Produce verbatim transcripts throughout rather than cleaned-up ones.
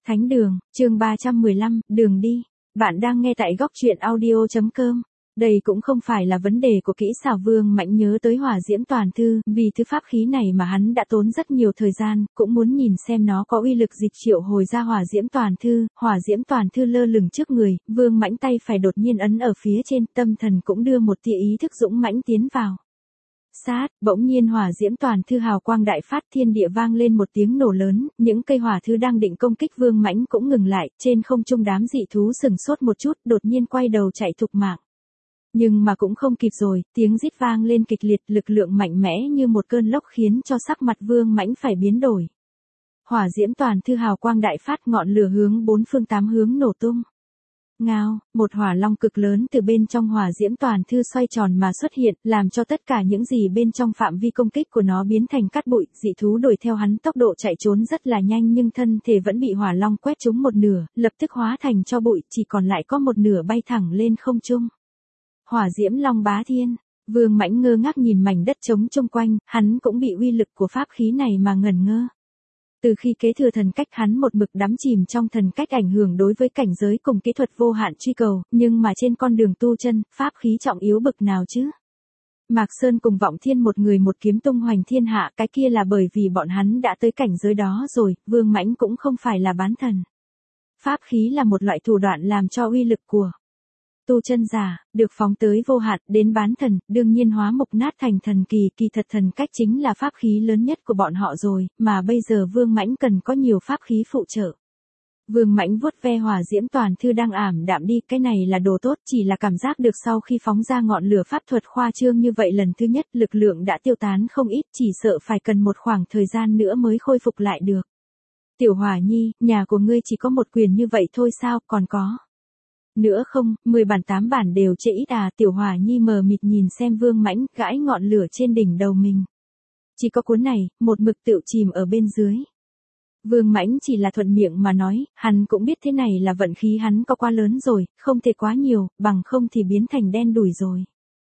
Thánh đường, chương ba trăm mười lăm, đường đi. Bạn đang nghe tại góc truyện audio chấm com. Đây cũng không phải là vấn đề của kỹ xảo Vương Mãnh nhớ tới hỏa diễm toàn thư, vì thứ pháp khí này mà hắn đã tốn rất nhiều thời gian, cũng muốn nhìn xem nó có uy lực dịch triệu hồi ra hỏa diễm toàn thư. Hỏa diễm toàn thư lơ lửng trước người, Vương Mãnh tay phải đột nhiên ấn ở phía trên, tâm thần cũng đưa một tia ý thức dũng mãnh tiến vào. Sát, bỗng nhiên hỏa diễm toàn thư hào quang đại phát, thiên địa vang lên một tiếng nổ lớn, những cây hỏa thư đang định công kích Vương Mãnh cũng ngừng lại, trên không trung đám dị thú sừng sốt một chút, đột nhiên quay đầu chạy thục mạng. Nhưng mà cũng không kịp rồi, tiếng rít vang lên kịch liệt, lực lượng mạnh mẽ như một cơn lốc khiến cho sắc mặt Vương Mãnh phải biến đổi. Hỏa diễm toàn thư hào quang đại phát, ngọn lửa hướng bốn phương tám hướng nổ tung. Ngao, một hỏa long cực lớn từ bên trong hỏa diễm toàn thư xoay tròn mà xuất hiện, làm cho tất cả những gì bên trong phạm vi công kích của nó biến thành cát bụi. Dị thú đuổi theo hắn tốc độ chạy trốn rất là nhanh, nhưng thân thể vẫn bị hỏa long quét trúng một nửa, lập tức hóa thành cho bụi, chỉ còn lại có một nửa bay thẳng lên không trung. Hỏa diễm long bá thiên. Vương Mãnh ngơ ngác nhìn mảnh đất trống chung quanh, hắn cũng bị uy lực của pháp khí này mà ngẩn ngơ. Từ khi kế thừa thần cách, hắn một mực đắm chìm trong thần cách ảnh hưởng đối với cảnh giới cùng kỹ thuật vô hạn truy cầu, nhưng mà trên con đường tu chân, pháp khí trọng yếu bực nào chứ? Mạc Sơn cùng Vọng Thiên một người một kiếm tung hoành thiên hạ, cái kia là bởi vì bọn hắn đã tới cảnh giới đó rồi, Vương Mãnh cũng không phải là bán thần. Pháp khí là một loại thủ đoạn làm cho uy lực của tu chân giả, được phóng tới vô hạn, đến bán thần, đương nhiên hóa mục nát thành thần kỳ, kỳ thật thần cách chính là pháp khí lớn nhất của bọn họ rồi, mà bây giờ Vương Mãnh cần có nhiều pháp khí phụ trợ. Vương Mãnh vuốt ve hỏa diễm toàn thư đang ảm đạm đi, cái này là đồ tốt, chỉ là cảm giác được sau khi phóng ra ngọn lửa pháp thuật khoa trương như vậy lần thứ nhất, lực lượng đã tiêu tán không ít, chỉ sợ phải cần một khoảng thời gian nữa mới khôi phục lại được. Tiểu Hỏa Nhi, nhà của ngươi chỉ có một quyền như vậy thôi sao, còn có nữa không, mười bản tám bản đều chê ít à. Tiểu Hỏa Nhi mờ mịt nhìn xem Vương Mãnh, gãi ngọn lửa trên đỉnh đầu mình. Chỉ có cuốn này, một mực tựu chìm ở bên dưới. Vương Mãnh chỉ là thuận miệng mà nói, hắn cũng biết thế này là vận khí hắn có quá lớn rồi, không thể quá nhiều, bằng không thì biến thành đen đủi rồi.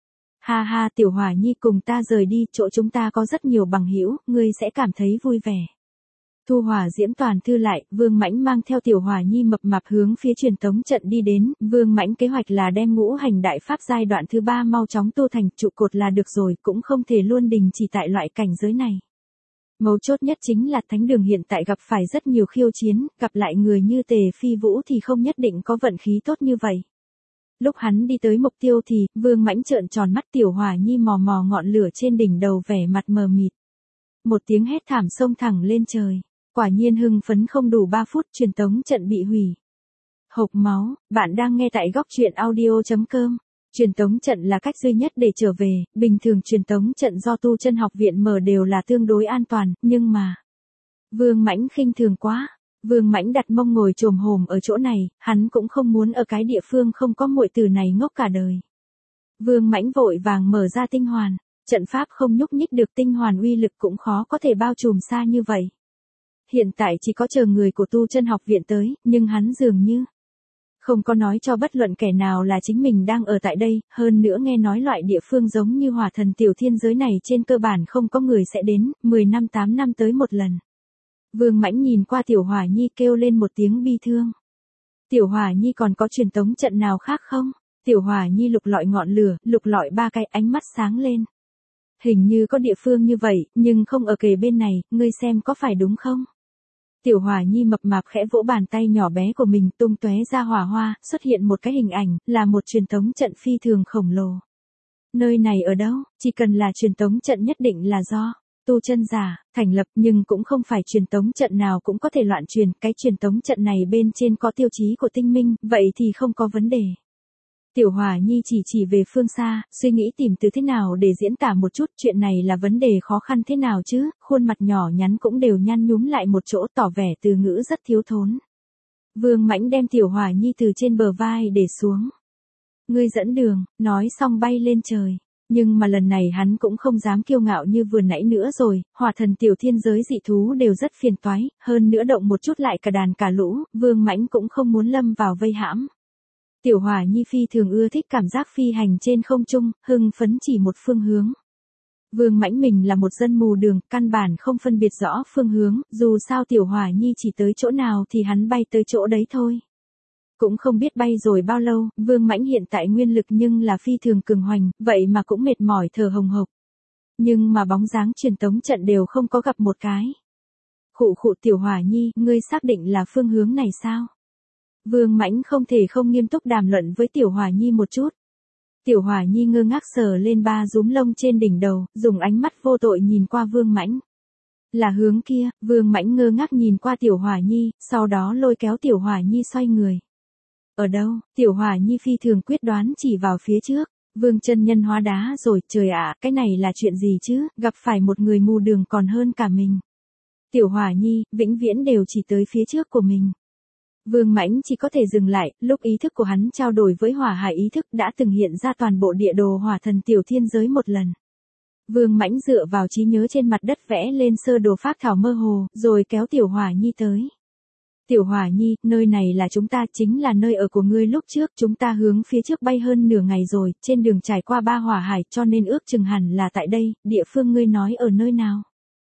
Ha ha, Tiểu Hỏa Nhi cùng ta rời đi, chỗ chúng ta có rất nhiều bằng hữu, ngươi sẽ cảm thấy vui vẻ. Thu hỏa diễm toàn thư lại, Vương Mãnh mang theo Tiểu Hỏa Nhi mập mạp hướng phía truyền tống trận đi đến. Vương Mãnh kế hoạch là đem ngũ hành đại pháp giai đoạn thứ ba mau chóng tu thành trụ cột là được rồi, cũng không thể luôn đình chỉ tại loại cảnh giới này. Mấu chốt nhất chính là thánh đường hiện tại gặp phải rất nhiều khiêu chiến, gặp lại người như Tề Phi Vũ thì không nhất định có vận khí tốt như vậy. Lúc hắn đi tới mục tiêu thì, Vương Mãnh trợn tròn mắt, Tiểu Hỏa Nhi mò mò ngọn lửa trên đỉnh đầu vẻ mặt mờ mịt. Một tiếng hét thảm xông thẳng lên trời. Quả nhiên hưng phấn không đủ ba phút, truyền tống trận bị hủy. Hộc máu, bạn đang nghe tại góc truyện audio chấm com. Truyền tống trận là cách duy nhất để trở về, bình thường truyền tống trận do tu chân học viện mở đều là tương đối an toàn, nhưng mà Vương Mãnh khinh thường quá. Vương Mãnh đặt mông ngồi chồm hổm ở chỗ này, hắn cũng không muốn ở cái địa phương không có muội tử này ngốc cả đời. Vương Mãnh vội vàng mở ra tinh hoàn, trận pháp không nhúc nhích được, tinh hoàn uy lực cũng khó có thể bao trùm xa như vậy. Hiện tại chỉ có chờ người của tu chân học viện tới, nhưng hắn dường như không có nói cho bất luận kẻ nào là chính mình đang ở tại đây, hơn nữa nghe nói loại địa phương giống như hỏa thần tiểu thiên giới này trên cơ bản không có người sẽ đến, mười năm tám năm tới một lần. Vương Mãnh nhìn qua Tiểu Hỏa Nhi kêu lên một tiếng bi thương. Tiểu Hỏa Nhi còn có truyền tống trận nào khác không? Tiểu Hỏa Nhi lục lọi ngọn lửa, lục lọi ba cái, ánh mắt sáng lên. Hình như có địa phương như vậy, nhưng không ở kề bên này, ngươi xem có phải đúng không? Tiểu Hỏa Nhi mập mạp khẽ vỗ bàn tay nhỏ bé của mình, tung tóe ra hỏa hoa, xuất hiện một cái hình ảnh, là một truyền tống trận phi thường khổng lồ. Nơi này ở đâu? Chỉ cần là truyền tống trận nhất định là do tu chân giả thành lập, nhưng cũng không phải truyền tống trận nào cũng có thể loạn truyền, cái truyền tống trận này bên trên có tiêu chí của tinh minh, vậy thì không có vấn đề. Tiểu Hỏa Nhi chỉ chỉ về phương xa, suy nghĩ tìm từ thế nào để diễn tả một chút, chuyện này là vấn đề khó khăn thế nào chứ, khuôn mặt nhỏ nhắn cũng đều nhăn nhúm lại một chỗ, tỏ vẻ từ ngữ rất thiếu thốn. Vương Mãnh đem Tiểu Hỏa Nhi từ trên bờ vai để xuống. Ngươi dẫn đường, nói xong bay lên trời. Nhưng mà lần này hắn cũng không dám kiêu ngạo như vừa nãy nữa rồi, hỏa thần tiểu thiên giới dị thú đều rất phiền toái, hơn nữa động một chút lại cả đàn cả lũ, Vương Mãnh cũng không muốn lâm vào vây hãm. Tiểu Hỏa Nhi phi thường ưa thích cảm giác phi hành trên không trung, hưng phấn chỉ một phương hướng. Vương Mãnh mình là một dân mù đường, căn bản không phân biệt rõ phương hướng, dù sao Tiểu Hỏa Nhi chỉ tới chỗ nào thì hắn bay tới chỗ đấy thôi. Cũng không biết bay rồi bao lâu, Vương Mãnh hiện tại nguyên lực nhưng là phi thường cường hoành, vậy mà cũng mệt mỏi thở hồng hộc. Nhưng mà bóng dáng truyền tống trận đều không có gặp một cái. Khụ khụ Tiểu Hỏa Nhi, ngươi xác định là phương hướng này sao? Vương Mãnh không thể không nghiêm túc đàm luận với Tiểu Hỏa Nhi một chút. Tiểu Hỏa Nhi ngơ ngác sờ lên ba rúm lông trên đỉnh đầu, dùng ánh mắt vô tội nhìn qua Vương Mãnh. Là hướng kia, Vương Mãnh ngơ ngác nhìn qua Tiểu Hỏa Nhi, sau đó lôi kéo Tiểu Hỏa Nhi xoay người. Ở đâu? Tiểu Hỏa Nhi phi thường quyết đoán chỉ vào phía trước. Vương chân nhân hóa đá rồi, trời ạ, cái này là chuyện gì chứ, gặp phải một người mù đường còn hơn cả mình. Tiểu Hỏa Nhi, vĩnh viễn đều chỉ tới phía trước của mình. Vương Mãnh chỉ có thể dừng lại, lúc ý thức của hắn trao đổi với hỏa hải ý thức đã từng hiện ra toàn bộ địa đồ hỏa thần tiểu thiên giới một lần. Vương Mãnh dựa vào trí nhớ trên mặt đất vẽ lên sơ đồ phác thảo mơ hồ, rồi kéo Tiểu Hỏa Nhi tới. Tiểu Hỏa Nhi, nơi này là chúng ta, chính là nơi ở của ngươi lúc trước, chúng ta hướng phía trước bay hơn nửa ngày rồi, trên đường trải qua ba hỏa hải cho nên ước chừng hẳn là tại đây, địa phương ngươi nói ở nơi nào.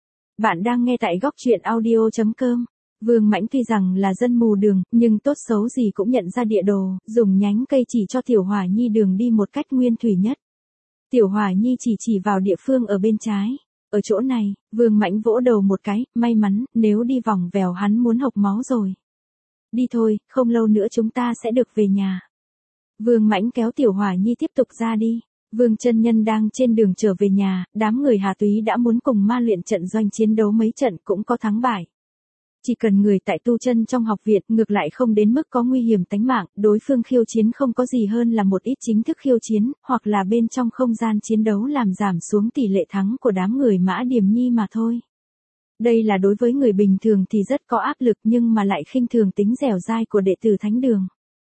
Bạn đang nghe tại góc truyện audio chấm com. Vương Mãnh tuy rằng là dân mù đường, nhưng tốt xấu gì cũng nhận ra địa đồ, dùng nhánh cây chỉ cho Tiểu Hỏa Nhi đường đi một cách nguyên thủy nhất. Tiểu Hỏa Nhi chỉ chỉ vào địa phương ở bên trái. Ở chỗ này, Vương Mãnh vỗ đầu một cái, may mắn, nếu đi vòng vèo hắn muốn hộc máu rồi. Đi thôi, không lâu nữa chúng ta sẽ được về nhà. Vương Mãnh kéo Tiểu Hỏa Nhi tiếp tục ra đi. Vương chân nhân đang trên đường trở về nhà, đám người Hà Túy đã muốn cùng ma luyện trận doanh chiến đấu mấy trận cũng có thắng bại. Chỉ cần người tại tu chân trong học viện ngược lại không đến mức có nguy hiểm tánh mạng, đối phương khiêu chiến không có gì hơn là một ít chính thức khiêu chiến, hoặc là bên trong không gian chiến đấu làm giảm xuống tỷ lệ thắng của đám người Mã Điềm Nhi mà thôi. Đây là đối với người bình thường thì rất có áp lực nhưng mà lại khinh thường tính dẻo dai của đệ tử thánh đường.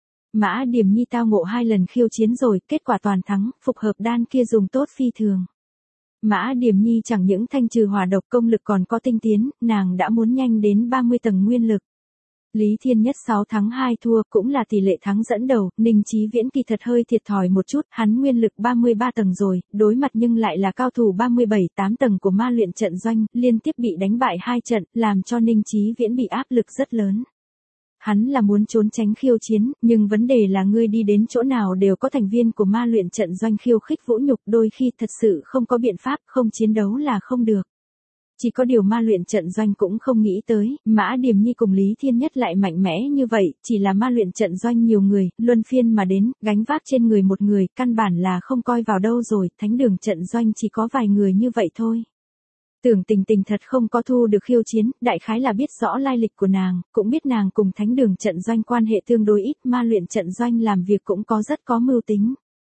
Mã Điềm Nhi tao ngộ hai lần khiêu chiến rồi, kết quả toàn thắng, phục hợp đan kia dùng tốt phi thường. Mã Điềm Nhi chẳng những thanh trừ hỏa độc công lực còn có tinh tiến, nàng đã muốn nhanh đến ba mươi tầng nguyên lực. Lý Thiên Nhất sáu thắng hai thua cũng là tỷ lệ thắng dẫn đầu, Ninh Chí Viễn kỳ thật hơi thiệt thòi một chút, hắn nguyên lực ba mươi ba tầng rồi, đối mặt nhưng lại là cao thủ ba mươi bảy tám tầng của ma luyện trận doanh, liên tiếp bị đánh bại hai trận, làm cho Ninh Chí Viễn bị áp lực rất lớn. Hắn là muốn trốn tránh khiêu chiến, nhưng vấn đề là ngươi đi đến chỗ nào đều có thành viên của ma luyện trận doanh khiêu khích vũ nhục, đôi khi thật sự không có biện pháp, không chiến đấu là không được. Chỉ có điều ma luyện trận doanh cũng không nghĩ tới, Mã Điềm Nhi cùng Lý Thiên Nhất lại mạnh mẽ như vậy, chỉ là ma luyện trận doanh nhiều người, luân phiên mà đến, gánh vác trên người một người, căn bản là không coi vào đâu rồi, thánh đường trận doanh chỉ có vài người như vậy thôi. Tưởng Tình Tình thật không có thu được khiêu chiến, đại khái là biết rõ lai lịch của nàng, cũng biết nàng cùng thánh đường trận doanh quan hệ tương đối ít, ma luyện trận doanh làm việc cũng có rất có mưu tính.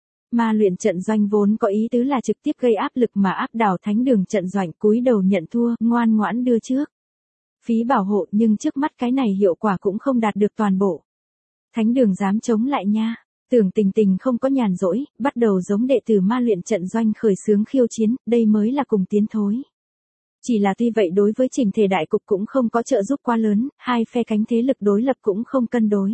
Ma luyện trận doanh vốn có ý tứ là trực tiếp gây áp lực mà áp đảo thánh đường trận doanh, cúi đầu nhận thua, ngoan ngoãn đưa trước. Phí bảo hộ nhưng trước mắt cái này hiệu quả cũng không đạt được toàn bộ. Thánh đường dám chống lại nha. Tưởng Tình Tình không có nhàn rỗi, bắt đầu giống đệ tử ma luyện trận doanh khởi xướng khiêu chiến, đây mới là cùng tiến thối. Chỉ là tuy vậy đối với chỉnh thể đại cục cũng không có trợ giúp quá lớn, hai phe cánh thế lực đối lập cũng không cân đối.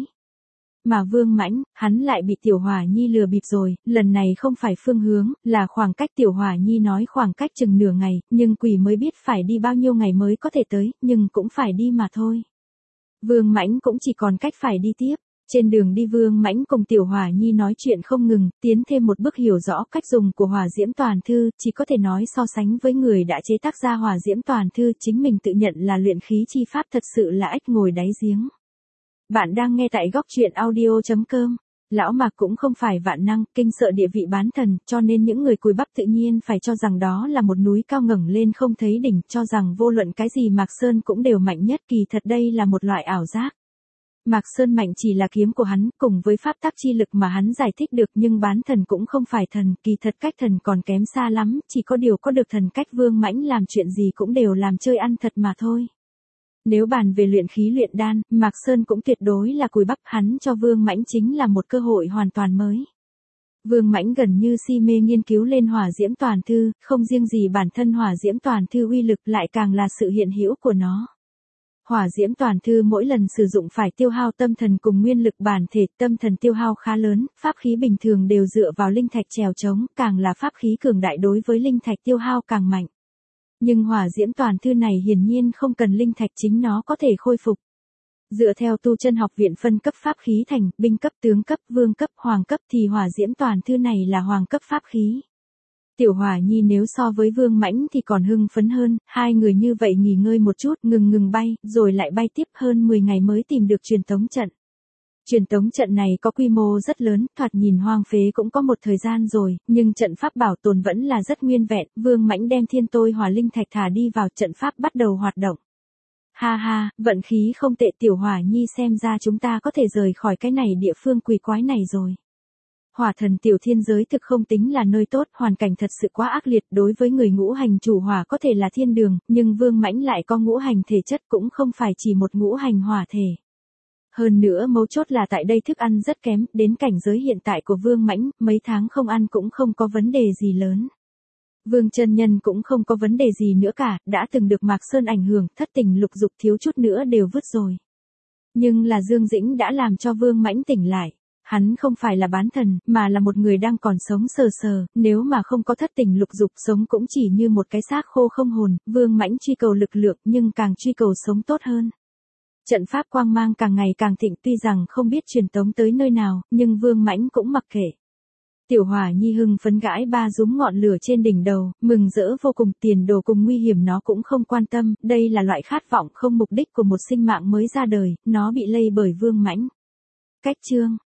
Mà Vương Mãnh, hắn lại bị Tiểu Hỏa Nhi lừa bịp rồi, lần này không phải phương hướng, là khoảng cách. Tiểu Hỏa Nhi nói khoảng cách chừng nửa ngày, nhưng quỷ mới biết phải đi bao nhiêu ngày mới có thể tới, nhưng cũng phải đi mà thôi. Vương Mãnh cũng chỉ còn cách phải đi tiếp. Trên đường đi Vương Mãnh cùng Tiểu Hỏa Nhi nói chuyện không ngừng, tiến thêm một bước hiểu rõ cách dùng của hỏa diễm toàn thư, chỉ có thể nói so sánh với người đã chế tác ra hỏa diễm toàn thư, chính mình tự nhận là luyện khí chi pháp thật sự là ếch ngồi đáy giếng. Bạn đang nghe tại góc truyện audio chấm com. Lão Mạc cũng không phải vạn năng, kinh sợ địa vị bán thần, cho nên những người cùi bắp tự nhiên phải cho rằng đó là một núi cao ngẩng lên không thấy đỉnh, cho rằng vô luận cái gì Mạc Sơn cũng đều mạnh nhất, kỳ thật đây là một loại ảo giác. Mạc Sơn mạnh chỉ là kiếm của hắn, cùng với pháp tắc chi lực mà hắn giải thích được, nhưng bán thần cũng không phải thần, kỳ thật cách thần còn kém xa lắm, chỉ có điều có được thần cách Vương Mãnh làm chuyện gì cũng đều làm chơi ăn thật mà thôi. Nếu bàn về luyện khí luyện đan, Mạc Sơn cũng tuyệt đối là cùi bắp, hắn cho Vương Mãnh chính là một cơ hội hoàn toàn mới. Vương Mãnh gần như si mê nghiên cứu lên hỏa diễm toàn thư, không riêng gì bản thân hỏa diễm toàn thư uy lực lại càng là sự hiện hữu của nó. Hỏa diễm toàn thư mỗi lần sử dụng phải tiêu hao tâm thần cùng nguyên lực bản thể, tâm thần tiêu hao khá lớn, pháp khí bình thường đều dựa vào linh thạch trèo trống, càng là pháp khí cường đại đối với linh thạch tiêu hao càng mạnh. Nhưng hỏa diễm toàn thư này hiển nhiên không cần linh thạch, chính nó có thể khôi phục. Dựa theo tu chân học viện phân cấp pháp khí thành, binh cấp, tướng cấp, vương cấp, hoàng cấp thì hỏa diễm toàn thư này là hoàng cấp pháp khí. Tiểu Hỏa Nhi nếu so với Vương Mãnh thì còn hưng phấn hơn, hai người như vậy nghỉ ngơi một chút, ngừng ngừng bay, rồi lại bay tiếp hơn mười ngày mới tìm được truyền tống trận. Truyền tống trận này có quy mô rất lớn, thoạt nhìn hoang phế cũng có một thời gian rồi, nhưng trận pháp bảo tồn vẫn là rất nguyên vẹn, Vương Mãnh đem thiên tôi hỏa linh thạch thả đi vào, trận pháp bắt đầu hoạt động. Ha ha, vận khí không tệ Tiểu Hỏa Nhi, xem ra chúng ta có thể rời khỏi cái này địa phương quỷ quái này rồi. Hỏa thần tiểu thiên giới thực không tính là nơi tốt, hoàn cảnh thật sự quá ác liệt, đối với người ngũ hành chủ hỏa có thể là thiên đường, nhưng Vương Mãnh lại có ngũ hành thể chất, cũng không phải chỉ một ngũ hành hỏa thể. Hơn nữa mấu chốt là tại đây thức ăn rất kém, đến cảnh giới hiện tại của Vương Mãnh, mấy tháng không ăn cũng không có vấn đề gì lớn. Vương chân nhân cũng không có vấn đề gì nữa cả, đã từng được Mạc Sơn ảnh hưởng, thất tình lục dục thiếu chút nữa đều vứt rồi. Nhưng là Dương Dĩnh đã làm cho Vương Mãnh tỉnh lại. Hắn không phải là bán thần, mà là một người đang còn sống sờ sờ, nếu mà không có thất tình lục dục sống cũng chỉ như một cái xác khô không hồn, Vương Mãnh truy cầu lực lượng nhưng càng truy cầu sống tốt hơn. Trận pháp quang mang càng ngày càng thịnh, tuy rằng không biết truyền tống tới nơi nào, nhưng Vương Mãnh cũng mặc kệ. Tiểu Hỏa Nhi hưng phấn gãi ba rúm ngọn lửa trên đỉnh đầu, mừng rỡ vô cùng, tiền đồ cùng nguy hiểm nó cũng không quan tâm, đây là loại khát vọng không mục đích của một sinh mạng mới ra đời, nó bị lây bởi Vương Mãnh. Cách chương